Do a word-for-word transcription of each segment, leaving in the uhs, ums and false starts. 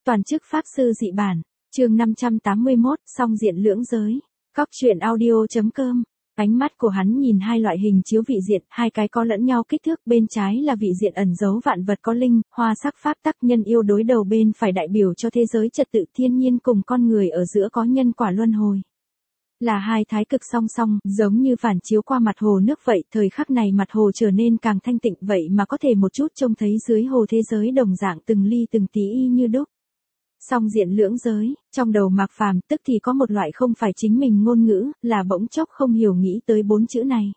Toàn chức pháp sư dị bản, chương năm trăm tám mươi mốt, song diện lưỡng giới. Cóc truyện audio.com. Ánh mắt của hắn nhìn hai loại hình chiếu vị diện, hai cái có lẫn nhau kích thước, bên trái là vị diện ẩn giấu vạn vật có linh, hoa sắc pháp tắc nhân yêu đối đầu, bên phải đại biểu cho thế giới trật tự thiên nhiên cùng con người ở giữa có nhân quả luân hồi. Là hai thái cực song song, giống như phản chiếu qua mặt hồ nước vậy, thời khắc này mặt hồ trở nên càng thanh tịnh vậy mà có thể một chút trông thấy dưới hồ thế giới đồng dạng từng ly từng tí y như đúc. Song diện lưỡng giới, trong đầu Mạc Phàm tức thì có một loại không phải chính mình ngôn ngữ, là bỗng chốc không hiểu nghĩ tới bốn chữ này.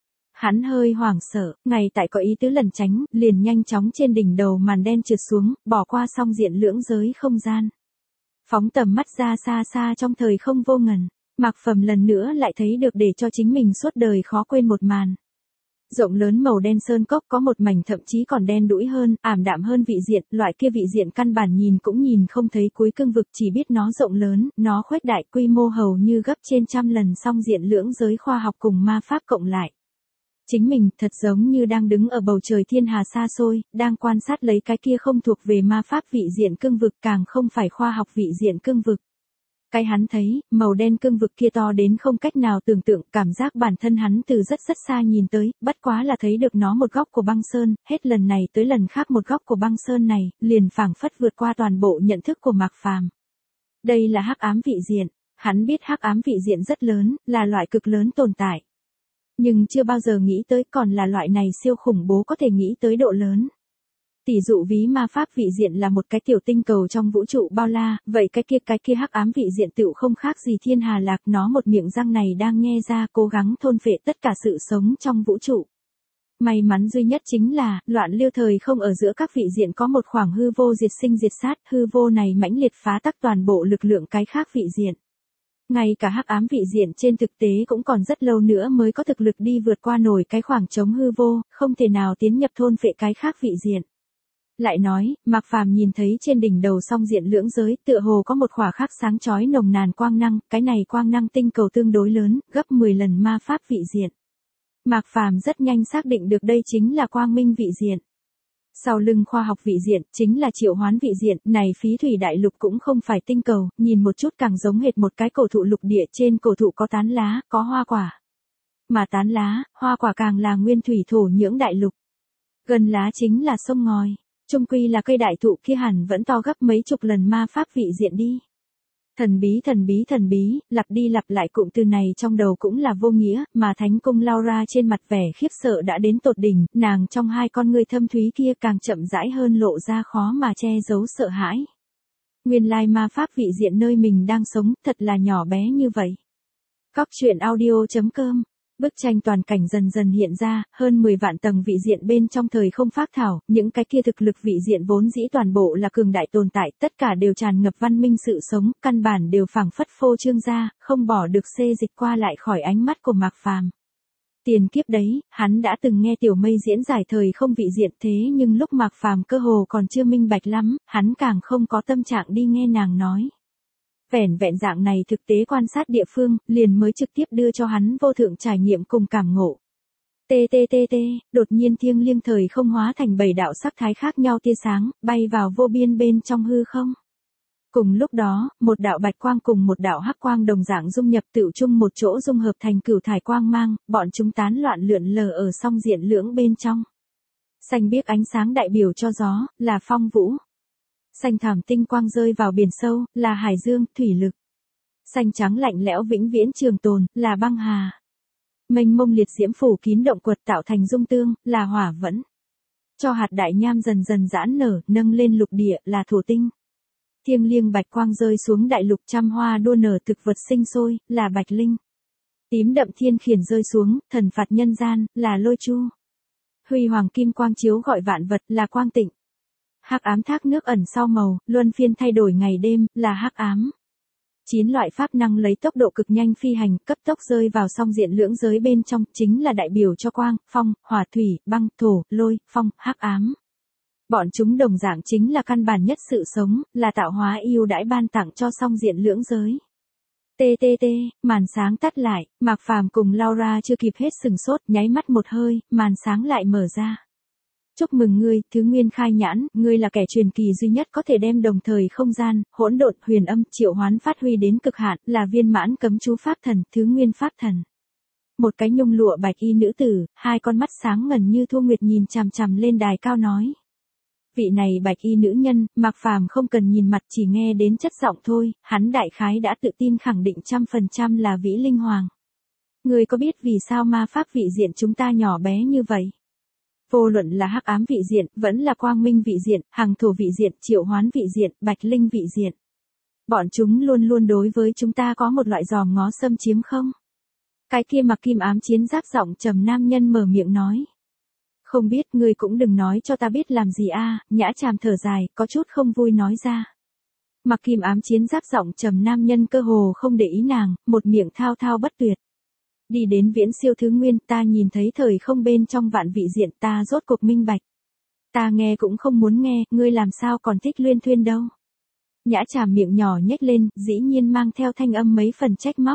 Hắn hơi hoảng sợ, ngay tại có ý tứ lẩn tránh, liền nhanh chóng trên đỉnh đầu màn đen trượt xuống, bỏ qua song diện lưỡng giới không gian. Phóng tầm mắt ra xa xa trong thời không vô ngần, Mạc Phàm lần nữa lại thấy được để cho chính mình suốt đời khó quên một màn. Rộng lớn màu đen sơn cốc có một mảnh thậm chí còn đen đũi hơn, ảm đạm hơn vị diện, loại kia vị diện căn bản nhìn cũng nhìn không thấy cuối cương vực, chỉ biết nó rộng lớn, nó khuếch đại, quy mô hầu như gấp trên trăm lần song diện lưỡng giới khoa học cùng ma pháp cộng lại. Chính mình thật giống như đang đứng ở bầu trời thiên hà xa xôi, đang quan sát lấy cái kia không thuộc về ma pháp vị diện cương vực, càng không phải khoa học vị diện cương vực. Cái hắn thấy, màu đen cương vực kia to đến không cách nào tưởng tượng, cảm giác bản thân hắn từ rất rất xa nhìn tới, bất quá là thấy được nó một góc của băng sơn, hết lần này tới lần khác một góc của băng sơn này, liền phảng phất vượt qua toàn bộ nhận thức của Mạc Phàm. Đây là hắc ám vị diện, hắn biết hắc ám vị diện rất lớn, là loại cực lớn tồn tại. Nhưng chưa bao giờ nghĩ tới còn là loại này siêu khủng bố có thể nghĩ tới độ lớn. Tỷ dụ ví ma pháp vị diện là một cái tiểu tinh cầu trong vũ trụ bao la, vậy cái kia cái kia hắc ám vị diện tựu không khác gì thiên hà lạc, nó một miệng răng này đang nghe ra cố gắng thôn phệ tất cả sự sống trong vũ trụ. May mắn duy nhất chính là, loạn lưu thời không ở giữa các vị diện có một khoảng hư vô diệt sinh diệt sát, hư vô này mãnh liệt phá tắc toàn bộ lực lượng cái khác vị diện. Ngay cả hắc ám vị diện trên thực tế cũng còn rất lâu nữa mới có thực lực đi vượt qua nổi cái khoảng trống hư vô, không thể nào tiến nhập thôn phệ cái khác vị diện. Lại nói, Mạc Phàm nhìn thấy trên đỉnh đầu song diện lưỡng giới, tựa hồ có một khỏa khắc sáng chói nồng nàn quang năng, cái này quang năng tinh cầu tương đối lớn, gấp mười lần ma pháp vị diện. Mạc Phàm rất nhanh xác định được đây chính là quang minh vị diện. Sau lưng khoa học vị diện, chính là triệu hoán vị diện, này phí thủy đại lục cũng không phải tinh cầu, nhìn một chút càng giống hệt một cái cổ thụ lục địa, trên cổ thụ có tán lá, có hoa quả. Mà tán lá, hoa quả càng là nguyên thủy thổ nhưỡng đại lục. Gần lá chính là sông ngòi. Chung quy là cây đại thụ kia hẳn vẫn to gấp mấy chục lần ma pháp vị diện đi. Thần bí thần bí thần bí, lặp đi lặp lại cụm từ này trong đầu cũng là vô nghĩa, mà Thánh Cung Laura trên mặt vẻ khiếp sợ đã đến tột đỉnh, nàng trong hai con ngươi thâm thúy kia càng chậm rãi hơn lộ ra khó mà che giấu sợ hãi. Nguyên lai ma pháp vị diện nơi mình đang sống, thật là nhỏ bé như vậy. Cóc truyện audio.com. Bức tranh toàn cảnh dần dần hiện ra, hơn mười vạn tầng vị diện bên trong thời không phác thảo, những cái kia thực lực vị diện vốn dĩ toàn bộ là cường đại tồn tại, tất cả đều tràn ngập văn minh sự sống, căn bản đều phảng phất phô trương ra, không bỏ được xê dịch qua lại khỏi ánh mắt của Mạc Phàm. Tiền kiếp đấy, hắn đã từng nghe Tiểu Mây diễn giải thời không vị diện, thế nhưng lúc Mạc Phàm cơ hồ còn chưa minh bạch lắm, hắn càng không có tâm trạng đi nghe nàng nói. Vẻn vẹn dạng này thực tế quan sát địa phương, liền mới trực tiếp đưa cho hắn vô thượng trải nghiệm cùng cảm ngộ. Tê tê tê tê, đột nhiên thiêng liêng thời không hóa thành bảy đạo sắc thái khác nhau tia sáng, bay vào vô biên bên trong hư không. Cùng lúc đó, một đạo bạch quang cùng một đạo hắc quang đồng dạng dung nhập tựu chung một chỗ dung hợp thành cửu thải quang mang, bọn chúng tán loạn lượn lờ ở song diện lưỡng bên trong. Xanh biếc ánh sáng đại biểu cho gió, là phong vũ. Xanh thảm tinh quang rơi vào biển sâu, là hải dương, thủy lực. Xanh trắng lạnh lẽo vĩnh viễn trường tồn, là băng hà. Mênh mông liệt diễm phủ kín động quật tạo thành dung tương, là hỏa vẫn. Cho hạt đại nham dần dần giãn nở, nâng lên lục địa, là thổ tinh. Thiêng liêng bạch quang rơi xuống đại lục, trăm hoa đua nở thực vật sinh sôi, là bạch linh. Tím đậm thiên khiển rơi xuống, thần phạt nhân gian, là lôi chu. Huy hoàng kim quang chiếu gọi vạn vật, là quang tịnh. Hắc ám thác nước ẩn sau màu, luân phiên thay đổi ngày đêm, là hắc ám. Chín loại pháp năng lấy tốc độ cực nhanh phi hành, cấp tốc rơi vào song diện lưỡng giới bên trong, chính là đại biểu cho quang, phong, hỏa thủy, băng, thổ, lôi, phong, hắc ám. Bọn chúng đồng dạng chính là căn bản nhất sự sống, là tạo hóa ưu đãi ban tặng cho song diện lưỡng giới. Tê tê tê, màn sáng tắt lại, Mạc Phàm cùng Laura chưa kịp hết sừng sốt, nháy mắt một hơi, màn sáng lại mở ra. Chúc mừng ngươi, thứ nguyên khai nhãn, ngươi là kẻ truyền kỳ duy nhất có thể đem đồng thời không gian, hỗn độn, huyền âm, triệu hoán phát huy đến cực hạn, là viên mãn cấm chú pháp thần, thứ nguyên pháp thần. Một cái nhung lụa bạch y nữ tử, hai con mắt sáng ngần như thu nguyệt nhìn chằm chằm lên đài cao nói. Vị này bạch y nữ nhân, Mạc Phàm không cần nhìn mặt chỉ nghe đến chất giọng thôi, hắn đại khái đã tự tin khẳng định trăm phần trăm là Vĩ Linh Hoàng. Ngươi có biết vì sao ma pháp vị diện chúng ta nhỏ bé như vậy? Vô luận là hắc ám vị diện, vẫn là quang minh vị diện, hằng thổ vị diện, triệu hoán vị diện, bạch linh vị diện. Bọn chúng luôn luôn đối với chúng ta có một loại giòm ngó xâm chiếm không? Cái kia mặc kim ám chiến giáp giọng trầm nam nhân mở miệng nói. Không biết, ngươi cũng đừng nói cho ta biết làm gì a. Nhã Tràm thở dài, có chút không vui nói ra. Mặc kim ám chiến giáp giọng trầm nam nhân cơ hồ không để ý nàng, một miệng thao thao bất tuyệt. Đi đến viễn siêu thứ nguyên, ta nhìn thấy thời không bên trong vạn vị diện, ta rốt cuộc minh bạch. Ta nghe cũng không muốn nghe, ngươi làm sao còn thích luyên thuyên đâu. Nhã Tràm miệng nhỏ nhếch lên, dĩ nhiên mang theo thanh âm mấy phần trách móc.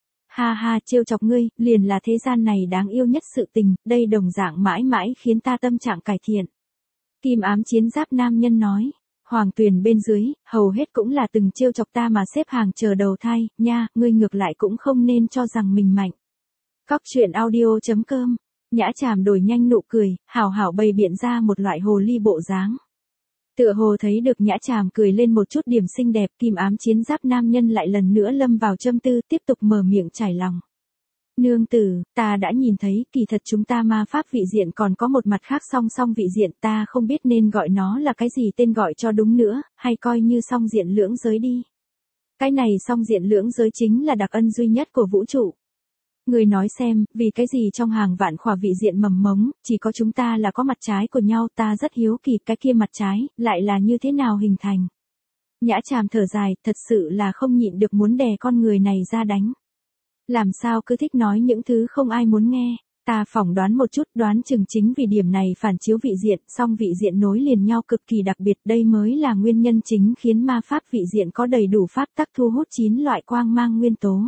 Ha ha, trêu chọc ngươi, liền là thế gian này đáng yêu nhất sự tình, đây đồng dạng mãi mãi khiến ta tâm trạng cải thiện. Kim ám chiến giáp nam nhân nói, Hoàng Tuyền bên dưới, hầu hết cũng là từng trêu chọc ta mà xếp hàng chờ đầu thai, nha, ngươi ngược lại cũng không nên cho rằng mình mạnh. Cóc truyện audio chấm com, Nhã Tràm đổi nhanh nụ cười, hào hảo bày biện ra một loại hồ ly bộ dáng. Tựa hồ thấy được Nhã Tràm cười lên một chút điểm xinh đẹp, kim ám chiến giáp nam nhân lại lần nữa lâm vào châm tư, tiếp tục mở miệng trải lòng. Nương tử, ta đã nhìn thấy, kỳ thật chúng ta ma pháp vị diện còn có một mặt khác song song vị diện, ta không biết nên gọi nó là cái gì tên gọi cho đúng nữa, hay coi như song diện lưỡng giới đi. Cái này song diện lưỡng giới chính là đặc ân duy nhất của vũ trụ. Người nói xem, vì cái gì trong hàng vạn khỏa vị diện mầm mống, chỉ có chúng ta là có mặt trái của nhau, ta rất hiếu kỳ cái kia mặt trái, lại là như thế nào hình thành. Nhã Tràm thở dài, thật sự là không nhịn được muốn đè con người này ra đánh. Làm sao cứ thích nói những thứ không ai muốn nghe, ta phỏng đoán một chút, đoán chừng chính vì điểm này phản chiếu vị diện, song vị diện nối liền nhau cực kỳ đặc biệt, đây mới là nguyên nhân chính khiến ma pháp vị diện có đầy đủ pháp tắc thu hút chín loại quang mang nguyên tố.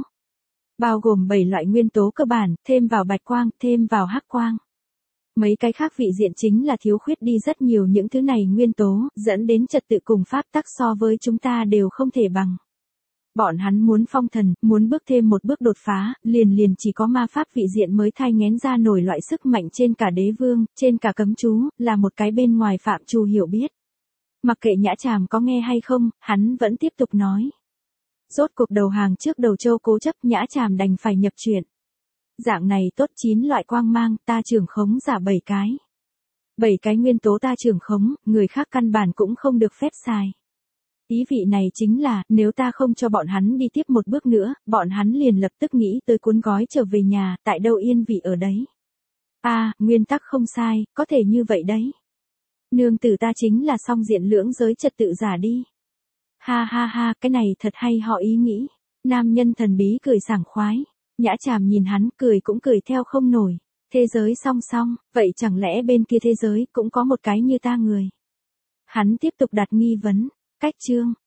Bao gồm bảy loại nguyên tố cơ bản, thêm vào bạch quang, thêm vào hắc quang. Mấy cái khác vị diện chính là thiếu khuyết đi rất nhiều những thứ này nguyên tố, dẫn đến trật tự cùng pháp tắc so với chúng ta đều không thể bằng. Bọn hắn muốn phong thần, muốn bước thêm một bước đột phá, liền liền chỉ có ma pháp vị diện mới thai nghén ra nổi loại sức mạnh trên cả đế vương, trên cả cấm chú, là một cái bên ngoài phạm trù hiểu biết. Mặc kệ Nhã Tràm có nghe hay không, hắn vẫn tiếp tục nói. Rốt cuộc đầu hàng trước đầu châu cố chấp, Nhã Tràm đành phải nhập chuyện. Dạng này tốt, chín loại quang mang, ta trưởng khống giả bảy cái. Bảy cái nguyên tố ta trưởng khống, người khác căn bản cũng không được phép xài. Ý vị này chính là, nếu ta không cho bọn hắn đi tiếp một bước nữa, bọn hắn liền lập tức nghĩ tới cuốn gói trở về nhà, tại đâu yên vị ở đấy. À, nguyên tắc không sai, có thể như vậy đấy. Nương tử ta chính là song diện lưỡng giới trật tự giả đi. Ha ha ha, cái này thật hay họ ý nghĩ. Nam nhân thần bí cười sảng khoái. Nhã Tràm nhìn hắn, cười cũng cười theo không nổi. Thế giới song song, vậy chẳng lẽ bên kia thế giới cũng có một cái như ta người? Hắn tiếp tục đặt nghi vấn. Cách chương.